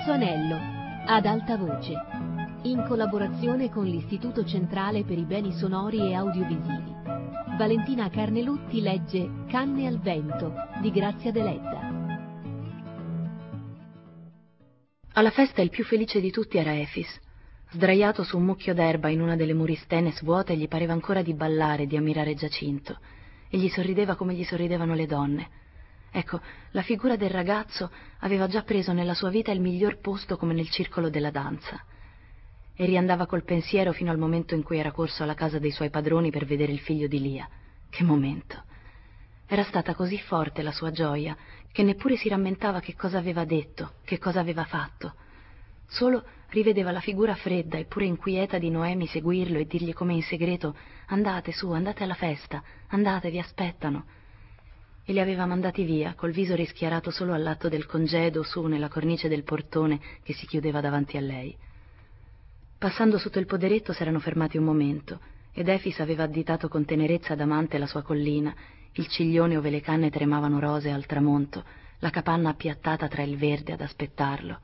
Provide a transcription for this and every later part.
Terzo anello, ad alta voce, in collaborazione con l'Istituto Centrale per i Beni Sonori e Audiovisivi. Valentina Carnelutti legge Canne al vento di Grazia Deledda. Alla festa il più felice di tutti era Efis. Sdraiato su un mucchio d'erba in una delle muristene svuote, gli pareva ancora di ballare e di ammirare Giacinto, e gli sorrideva come gli sorridevano le donne. Ecco, la figura del ragazzo aveva già preso nella sua vita il miglior posto come nel circolo della danza. E riandava col pensiero fino al momento in cui era corso alla casa dei suoi padroni per vedere il figlio di Lia. Che momento! Era stata così forte la sua gioia che neppure si rammentava che cosa aveva detto, che cosa aveva fatto. Solo rivedeva la figura fredda e pure inquieta di Noemi seguirlo e dirgli come in segreto: andate su, andate alla festa, andate, vi aspettano. E li aveva mandati via, col viso rischiarato solo all'atto del congedo su nella cornice del portone che si chiudeva davanti a lei. Passando sotto il poderetto s'erano fermati un momento, ed Efis aveva additato con tenerezza d'amante la sua collina, il ciglione ove le canne tremavano rosee al tramonto, la capanna appiattata tra il verde ad aspettarlo.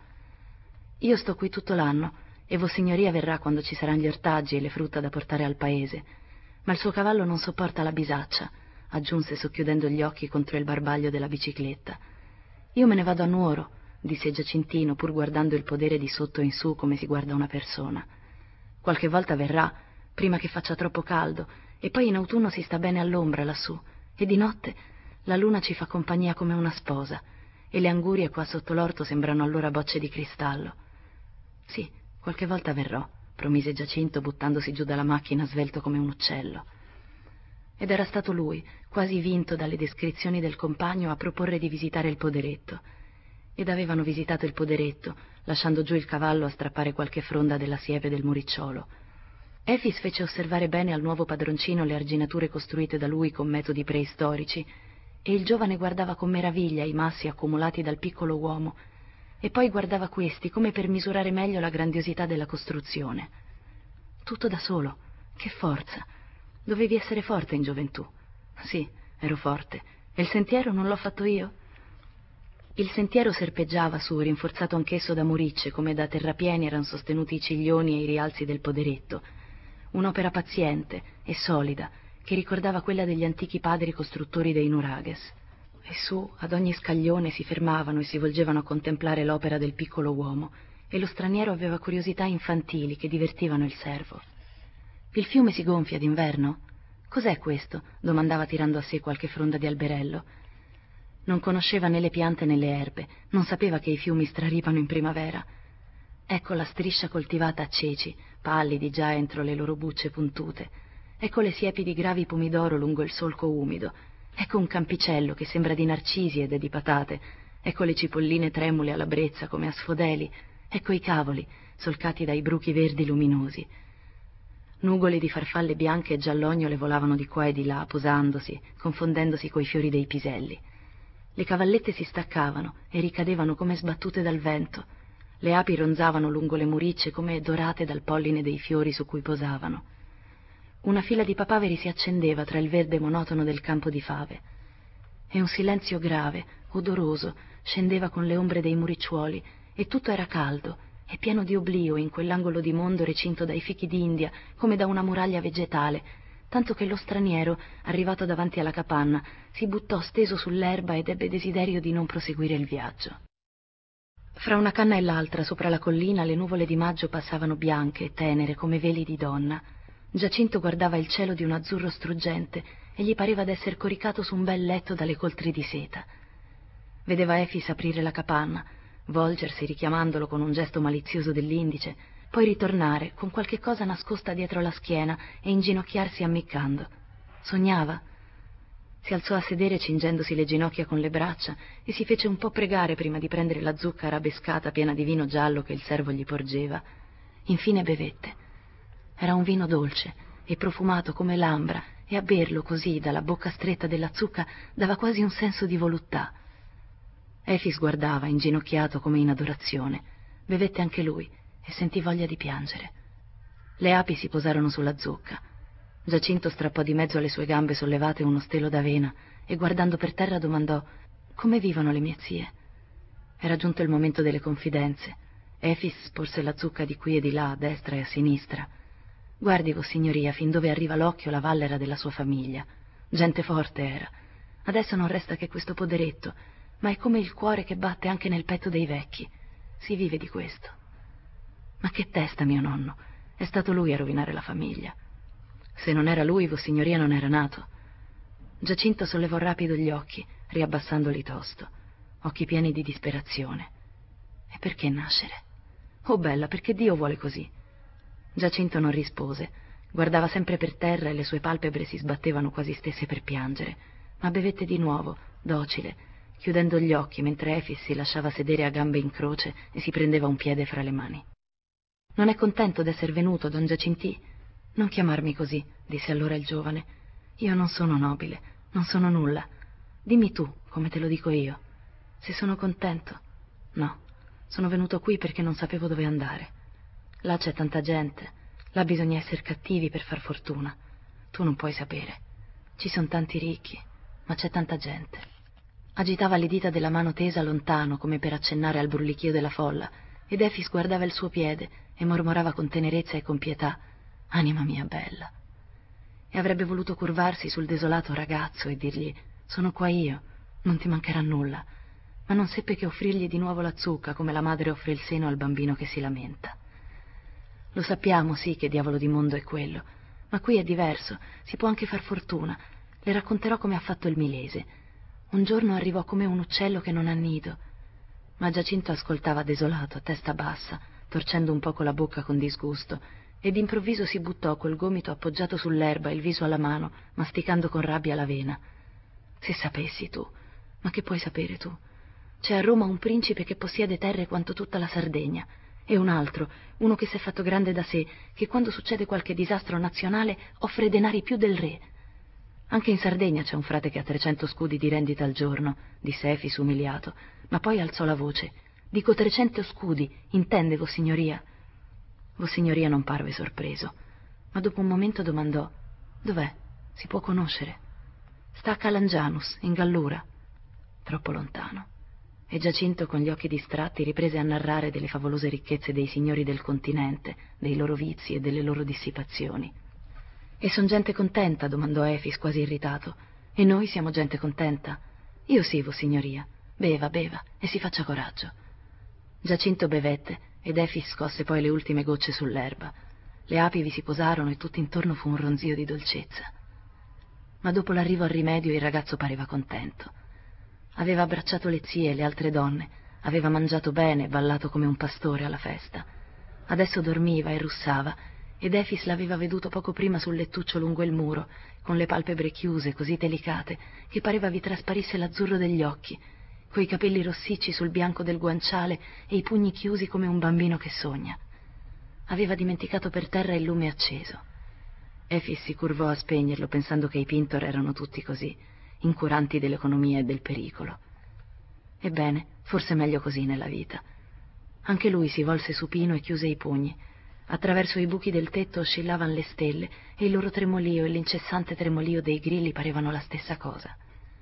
Io sto qui tutto l'anno, e Vossignoria verrà quando ci saranno gli ortaggi e le frutta da portare al paese, ma il suo cavallo non sopporta la bisaccia, aggiunse socchiudendo gli occhi contro il barbaglio della bicicletta. Io me ne vado a Nuoro, disse Giacintino, pur guardando il podere di sotto in su come si guarda una persona. Qualche volta verrà, prima che faccia troppo caldo, e poi in autunno si sta bene all'ombra lassù, e di notte la luna ci fa compagnia come una sposa, e le angurie qua sotto l'orto sembrano allora bocce di cristallo. Sì, qualche volta verrò, promise Giacinto buttandosi giù dalla macchina svelto come un uccello. Ed era stato lui, quasi vinto dalle descrizioni del compagno, a proporre di visitare il poderetto. Ed avevano visitato il poderetto, lasciando giù il cavallo a strappare qualche fronda della siepe del muricciolo. Efis fece osservare bene al nuovo padroncino le arginature costruite da lui con metodi preistorici, e il giovane guardava con meraviglia i massi accumulati dal piccolo uomo, e poi guardava questi come per misurare meglio la grandiosità della costruzione. Tutto da solo, che forza! Dovevi essere forte in gioventù. Sì, ero forte. E il sentiero non l'ho fatto io? Il sentiero serpeggiava su, rinforzato anch'esso da muricce, come da terrapieni erano sostenuti i ciglioni e i rialzi del poderetto. Un'opera paziente e solida, che ricordava quella degli antichi padri costruttori dei nurages. E su, ad ogni scaglione, si fermavano e si volgevano a contemplare l'opera del piccolo uomo, e lo straniero aveva curiosità infantili che divertivano il servo. Il fiume si gonfia d'inverno? Cos'è questo? Domandava tirando a sé qualche fronda di alberello. Non conosceva né le piante né le erbe, non sapeva che i fiumi straripano in primavera. Ecco la striscia coltivata a ceci, pallidi già entro le loro bucce puntute. Ecco le siepi di gravi pomidoro lungo il solco umido. Ecco un campicello che sembra di narcisi ed è di patate. Ecco le cipolline tremule alla brezza come a sfodeli. Ecco i cavoli, solcati dai bruchi verdi luminosi. Nugoli di farfalle bianche e giallognole volavano di qua e di là, posandosi, confondendosi coi fiori dei piselli. Le cavallette si staccavano e ricadevano come sbattute dal vento. Le api ronzavano lungo le muricce come dorate dal polline dei fiori su cui posavano. Una fila di papaveri si accendeva tra il verde monotono del campo di fave. E un silenzio grave, odoroso, scendeva con le ombre dei muricciuoli, e tutto era caldo e pieno di oblio in quell'angolo di mondo recinto dai fichi d'India come da una muraglia vegetale, tanto che lo straniero, arrivato davanti alla capanna, si buttò steso sull'erba ed ebbe desiderio di non proseguire il viaggio. Fra una canna e l'altra, sopra la collina, le nuvole di maggio passavano bianche e tenere come veli di donna. Giacinto guardava il cielo di un azzurro struggente e gli pareva d'esser coricato su un bel letto dalle coltri di seta. Vedeva Efis aprire la capanna, volgersi richiamandolo con un gesto malizioso dell'indice, poi ritornare con qualche cosa nascosta dietro la schiena e inginocchiarsi ammiccando. Sognava? Si alzò a sedere cingendosi le ginocchia con le braccia e si fece un po' pregare prima di prendere la zucca arabescata piena di vino giallo che il servo gli porgeva. Infine bevette. Era un vino dolce e profumato come l'ambra, e a berlo così dalla bocca stretta della zucca dava quasi un senso di voluttà. Efis guardava, inginocchiato come in adorazione. Bevette anche lui e sentì voglia di piangere. Le api si posarono sulla zucca. Giacinto strappò di mezzo alle sue gambe sollevate uno stelo d'avena e guardando per terra domandò: «Come vivono le mie zie?» Era giunto il momento delle confidenze. Efis sporse la zucca di qui e di là, a destra e a sinistra. Guardi, vossignoria, fin dove arriva l'occhio la vallera della sua famiglia. Gente forte era. Adesso non resta che questo poderetto, ma è come il cuore che batte anche nel petto dei vecchi. Si vive di questo. Ma che testa, mio nonno. È stato lui a rovinare la famiglia. Se non era lui, vossignoria non era nato. Giacinto sollevò rapido gli occhi, riabbassandoli tosto. Occhi pieni di disperazione. E perché nascere? Oh bella, perché Dio vuole così. Giacinto non rispose. Guardava sempre per terra e le sue palpebre si sbattevano quasi stesse per piangere. Ma bevette di nuovo, docile, chiudendo gli occhi mentre Efis si lasciava sedere a gambe in croce e si prendeva un piede fra le mani. Non è contento d'esser venuto, don Giacintì? Non chiamarmi così, disse allora il giovane. Io non sono nobile, non sono nulla. Dimmi tu, come te lo dico io. Se sono contento? No, sono venuto qui perché non sapevo dove andare. Là c'è tanta gente, là bisogna essere cattivi per far fortuna. Tu non puoi sapere. Ci sono tanti ricchi, ma c'è tanta gente. Agitava le dita della mano tesa lontano, come per accennare al brulichio della folla, ed Efis guardava il suo piede e mormorava con tenerezza e con pietà: anima mia bella. E avrebbe voluto curvarsi sul desolato ragazzo e dirgli: sono qua io, non ti mancherà nulla, ma non seppe che offrirgli di nuovo la zucca come la madre offre il seno al bambino che si lamenta. Lo sappiamo, sì, che diavolo di mondo è quello, ma qui è diverso, si può anche far fortuna. Le racconterò come ha fatto il Milese. Un giorno arrivò come un uccello che non ha nido. Ma Giacinto ascoltava desolato, a testa bassa, torcendo un poco la bocca con disgusto, e d'improvviso si buttò col gomito appoggiato sull'erba, il viso alla mano, masticando con rabbia l'avena. Se sapessi tu, ma che puoi sapere tu? C'è a Roma un principe che possiede terre quanto tutta la Sardegna, e un altro, uno che s'è fatto grande da sé, che quando succede qualche disastro nazionale offre denari più del re. Anche in Sardegna c'è un frate che ha 300 scudi di rendita al giorno, disse Efis umiliato, ma poi alzò la voce. Dico 300 scudi, intende, vossignoria? Vossignoria non parve sorpreso, ma dopo un momento domandò: dov'è? Si può conoscere? Sta a Calangianus, in Gallura. Troppo lontano. E Giacinto, con gli occhi distratti, riprese a narrare delle favolose ricchezze dei signori del continente, dei loro vizi e delle loro dissipazioni. E son gente contenta? Domandò Efis, quasi irritato. E noi siamo gente contenta? Io sì, vossignoria. Beva, beva, e si faccia coraggio. Giacinto bevette, ed Efis scosse poi le ultime gocce sull'erba. Le api vi si posarono e tutto intorno fu un ronzio di dolcezza. Ma dopo l'arrivo al rimedio il ragazzo pareva contento. Aveva abbracciato le zie e le altre donne, aveva mangiato bene e ballato come un pastore alla festa. Adesso dormiva e russava, ed Efis l'aveva veduto poco prima sul lettuccio lungo il muro, con le palpebre chiuse, così delicate, che pareva vi trasparisse l'azzurro degli occhi, coi capelli rossicci sul bianco del guanciale e i pugni chiusi come un bambino che sogna. Aveva dimenticato per terra il lume acceso. Efis si curvò a spegnerlo, pensando che i Pintor erano tutti così, incuranti dell'economia e del pericolo. Ebbene, forse è meglio così nella vita. Anche lui si volse supino e chiuse i pugni. Attraverso i buchi del tetto oscillavano le stelle e il loro tremolio e l'incessante tremolio dei grilli parevano la stessa cosa.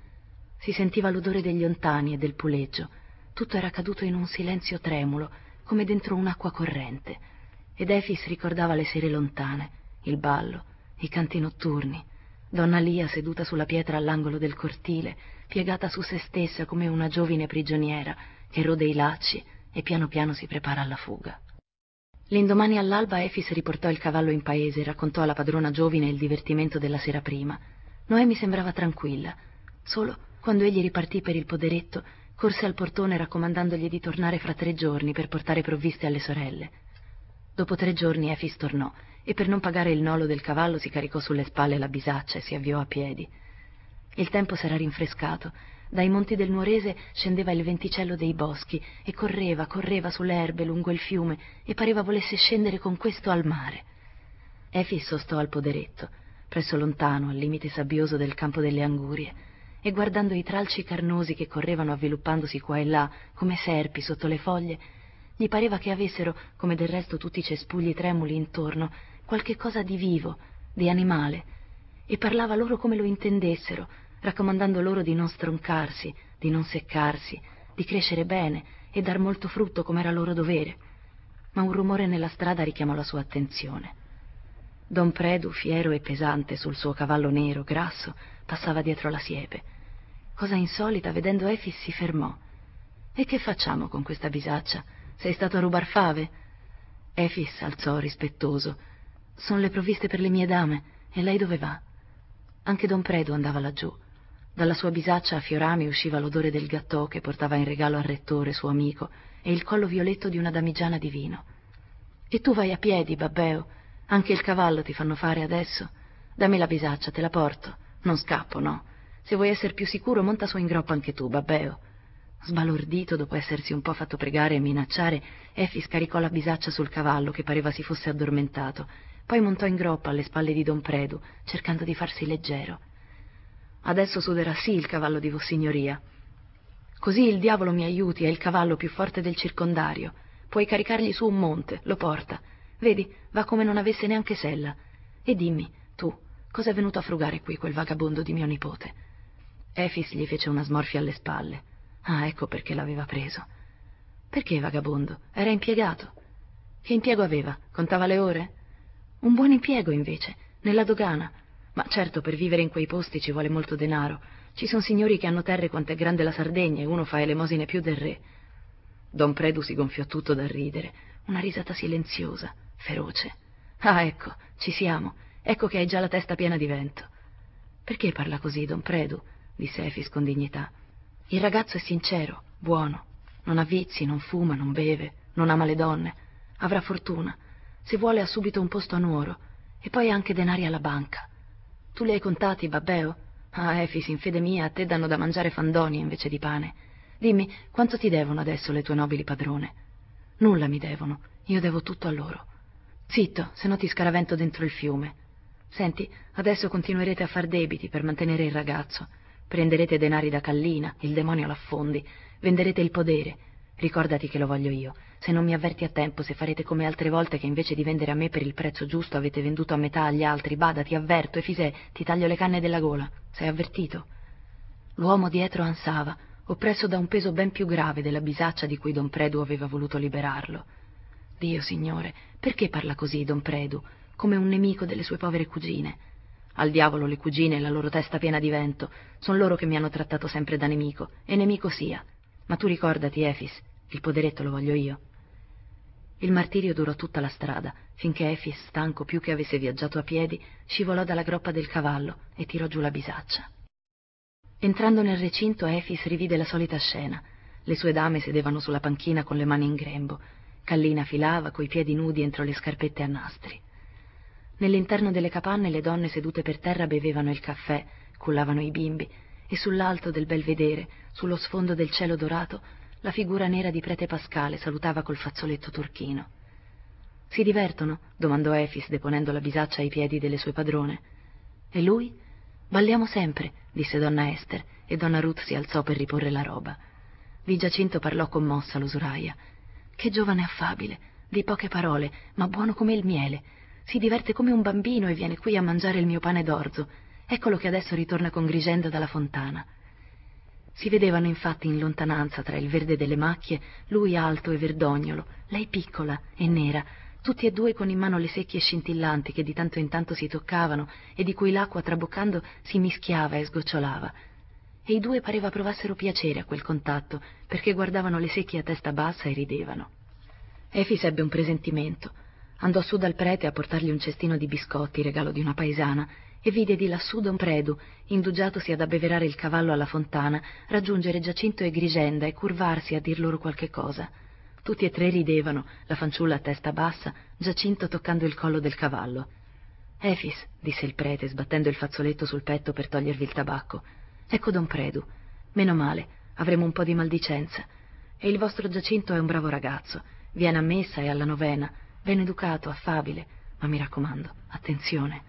Si sentiva l'odore degli ontani e del puleggio. Tutto era caduto in un silenzio tremulo, come dentro un'acqua corrente. Ed Efis ricordava le sere lontane, il ballo, i canti notturni, donna Lia seduta sulla pietra all'angolo del cortile, piegata su se stessa come una giovine prigioniera che rode i lacci e piano piano si prepara alla fuga. L'indomani all'alba Efis riportò il cavallo in paese e raccontò alla padrona giovine il divertimento della sera prima. Noemi sembrava tranquilla, solo quando egli ripartì per il poderetto corse al portone raccomandandogli di tornare fra 3 giorni per portare provviste alle sorelle. Dopo 3 giorni Efis tornò e per non pagare il nolo del cavallo si caricò sulle spalle la bisaccia e si avviò a piedi. Il tempo s'era rinfrescato. Dai monti del Nuorese scendeva il venticello dei boschi e correva sulle erbe lungo il fiume e pareva volesse scendere con questo al mare. Efis sostò al poderetto, presso lontano, al limite sabbioso del campo delle Angurie, e guardando i tralci carnosi che correvano avviluppandosi qua e là come serpi sotto le foglie, gli pareva che avessero, come del resto tutti i cespugli tremuli intorno, qualche cosa di vivo, di animale, e parlava loro come lo intendessero, raccomandando loro di non stroncarsi, di non seccarsi, di crescere bene e dar molto frutto come era loro dovere. ma un rumore nella strada richiamò la sua attenzione. Don Predu, fiero e pesante sul suo cavallo nero, grasso, passava dietro la siepe. Cosa insolita, vedendo Efix si fermò. «E che facciamo con questa bisaccia? Sei stato a rubar fave?» Efix alzò rispettoso. «Son le provviste per le mie dame. E lei dove va?» Anche Don Predu andava laggiù. Dalla sua bisaccia a fiorami usciva l'odore del gattò che portava in regalo al rettore, suo amico, e il collo violetto di una damigiana di vino. «E tu vai a piedi, babbeo? Anche il cavallo ti fanno fare adesso? Dammi la bisaccia, te la porto. Non scappo, no. Se vuoi essere più sicuro, monta su in groppa anche tu, babbeo». Sbalordito, dopo essersi un po' fatto pregare e minacciare, Efix caricò la bisaccia sul cavallo che pareva si fosse addormentato, poi montò in groppa alle spalle di Don Predu, cercando di farsi leggero. «Adesso suderà sì il cavallo di vossignoria. Così il diavolo mi aiuti, è il cavallo più forte del circondario. Puoi caricargli su un monte, lo porta. Vedi, va come non avesse neanche sella. E dimmi, tu, cosa è venuto a frugare qui quel vagabondo di mio nipote?» Efix gli fece una smorfia alle spalle. Ah, ecco perché l'aveva preso. «Perché vagabondo? Era impiegato». «Che impiego aveva? Contava le ore?» «Un buon impiego, invece, nella dogana. Ma certo, per vivere in quei posti ci vuole molto denaro. Ci sono signori che hanno terre quant'è grande la Sardegna e uno fa elemosine più del re». Don Predu si gonfiò tutto dal ridere, una risata silenziosa, feroce. «Ah, ecco, ci siamo. Ecco che hai già la testa piena di vento». «Perché parla così, Don Predu?» disse Efix con dignità. «Il ragazzo è sincero, buono. Non ha vizi, non fuma, non beve, non ama le donne. Avrà fortuna. Se vuole ha subito un posto a Nuoro. E poi ha anche denari alla banca. Tu li hai contati, babbeo? Ah, Efix, in fede mia, a te danno da mangiare fandonie invece di pane. Dimmi, quanto ti devono adesso le tue nobili padrone?» «Nulla mi devono. Io devo tutto a loro». «Zitto, se no ti scaravento dentro il fiume. Senti, adesso continuerete a far debiti per mantenere il ragazzo. Prenderete denari da Kallina, il demonio l'affondi. Venderete il podere. Ricordati che lo voglio io. Se non mi avverti a tempo, se farete come altre volte che invece di vendere a me per il prezzo giusto avete venduto a metà agli altri, bada, ti avverto, Efisè, ti taglio le canne della gola. Sei avvertito?» L'uomo dietro ansava, oppresso da un peso ben più grave della bisaccia di cui Don Predu aveva voluto liberarlo. «Dio, signore, perché parla così, Don Predu, come un nemico delle sue povere cugine? Al diavolo le cugine e la loro testa piena di vento. Son loro che mi hanno trattato sempre da nemico, e nemico sia. Ma tu ricordati, Efis, il poderetto lo voglio io». Il martirio durò tutta la strada, finché Efis, stanco più che avesse viaggiato a piedi, scivolò dalla groppa del cavallo e tirò giù la bisaccia. Entrando nel recinto, Efis rivide la solita scena. Le sue dame sedevano sulla panchina con le mani in grembo. Kallina filava, coi piedi nudi entro le scarpette a nastri. Nell'interno delle capanne le donne sedute per terra bevevano il caffè, cullavano i bimbi, e sull'alto del belvedere, sullo sfondo del cielo dorato, la figura nera di prete Pascale salutava col fazzoletto turchino. «Si divertono?» domandò Efis, deponendo la bisaccia ai piedi delle sue padrone. «E lui?» «Balliamo sempre», disse donna Ester, e donna Ruth si alzò per riporre la roba. Di Giacinto parlò commossa l'usuraia. «Che giovane affabile, di poche parole, ma buono come il miele. Si diverte come un bambino e viene qui a mangiare il mio pane d'orzo. Eccolo che adesso ritorna con Grigenda dalla fontana». Si vedevano infatti in lontananza, tra il verde delle macchie, lui alto e verdognolo, lei piccola e nera, tutti e due con in mano le secchie scintillanti che di tanto in tanto si toccavano e di cui l'acqua traboccando si mischiava e sgocciolava. E i due pareva provassero piacere a quel contatto, perché guardavano le secchie a testa bassa e ridevano. Efis ebbe un presentimento. Andò su dal prete a portargli un cestino di biscotti, regalo di una paesana, e vide di lassù Don Predu, indugiatosi ad abbeverare il cavallo alla fontana, raggiungere Giacinto e Grigenda e curvarsi a dir loro qualche cosa. Tutti e tre ridevano, la fanciulla a testa bassa, Giacinto toccando il collo del cavallo. «Efis», disse il prete, sbattendo il fazzoletto sul petto per togliervi il tabacco, «ecco Don Predu. Meno male, avremo un po' di maldicenza. E il vostro Giacinto è un bravo ragazzo, viene a messa e alla novena, ben educato, affabile, ma mi raccomando, attenzione».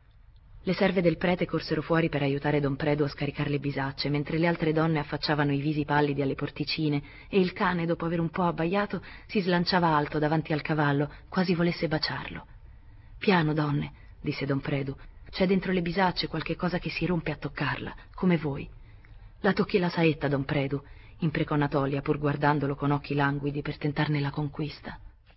Le serve del prete corsero fuori per aiutare Don Predu a scaricare le bisacce, mentre le altre donne affacciavano i visi pallidi alle porticine e il cane, dopo aver un po' abbaiato, si slanciava alto davanti al cavallo, quasi volesse baciarlo. «Piano, donne», disse Don Predu, «c'è dentro le bisacce qualche cosa che si rompe a toccarla, come voi». «La tocchi la saetta, Don Predu», imprecò Natolia, pur guardandolo con occhi languidi per tentarne la conquista.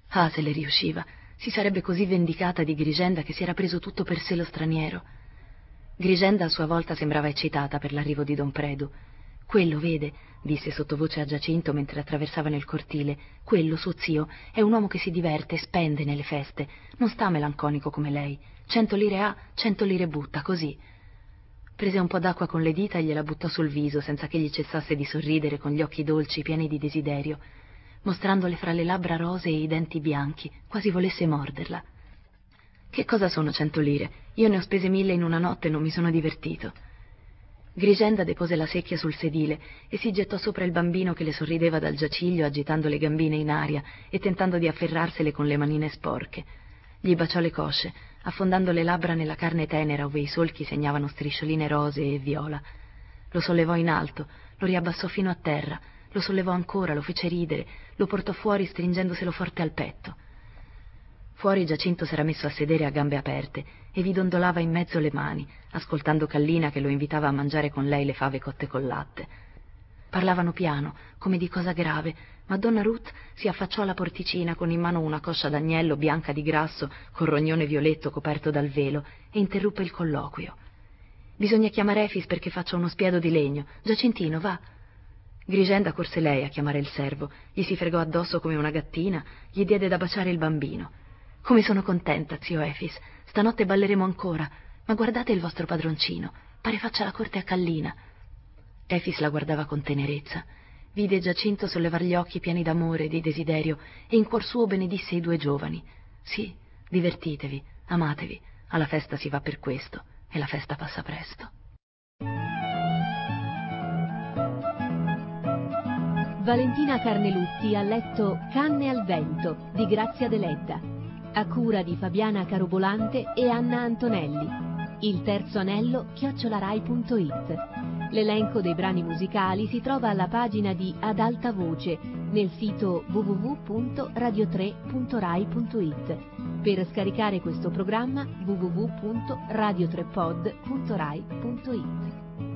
Ah, se le riusciva, si sarebbe così vendicata di Grigenda che si era preso tutto per sé lo straniero. Grigenda a sua volta sembrava eccitata per l'arrivo di don Predu. Quello, vede, disse sottovoce a Giacinto mentre attraversavano il cortile, quello, suo zio, è un uomo che si diverte, spende nelle feste, non sta melanconico come lei. 100 lire ha, 100 lire butta, così. Prese un po' d'acqua con le dita e gliela buttò sul viso senza che gli cessasse di sorridere con gli occhi dolci pieni di desiderio, mostrandole fra le labbra rosee e i denti bianchi, quasi volesse morderla. Che cosa sono 100 lire? Io ne ho spese 1000 in una notte e non mi sono divertito. Grigenda depose la secchia sul sedile e si gettò sopra il bambino che le sorrideva dal giaciglio agitando le gambine in aria e tentando di afferrarsele con le manine sporche. Gli baciò le cosce, affondando le labbra nella carne tenera ove i solchi segnavano striscioline rosee e viola. Lo sollevò in alto, lo riabbassò fino a terra, lo sollevò ancora, lo fece ridere, lo portò fuori stringendoselo forte al petto. Fuori Giacinto s'era messo a sedere a gambe aperte e vi dondolava in mezzo le mani, ascoltando Kallina che lo invitava a mangiare con lei le fave cotte col latte. Parlavano piano, come di cosa grave, ma donna Ruth si affacciò alla porticina con in mano una coscia d'agnello bianca di grasso col rognone violetto coperto dal velo e interruppe il colloquio. «Bisogna chiamare Efis perché faccia uno spiedo di legno. Giacintino, va!» Grigenda corse lei a chiamare il servo, gli si fregò addosso come una gattina, gli diede da baciare il bambino. «Come sono contenta, zio Efis. Stanotte balleremo ancora. Ma guardate il vostro padroncino. Pare faccia la corte a Kallina». Efis la guardava con tenerezza. Vide Giacinto sollevar gli occhi pieni d'amore e di desiderio e in cuor suo benedisse i due giovani. «Sì, divertitevi, amatevi. Alla festa si va per questo e la festa passa presto». Valentina Carnelutti ha letto Canne al vento di Grazia Deledda, a cura di Fabiana Carobolante e Anna Antonelli. Il terzo anello @rai.it. L'elenco dei brani musicali si trova alla pagina di Ad alta voce nel sito www.radio3.rai.it. Per scaricare questo programma www.radio3pod.rai.it.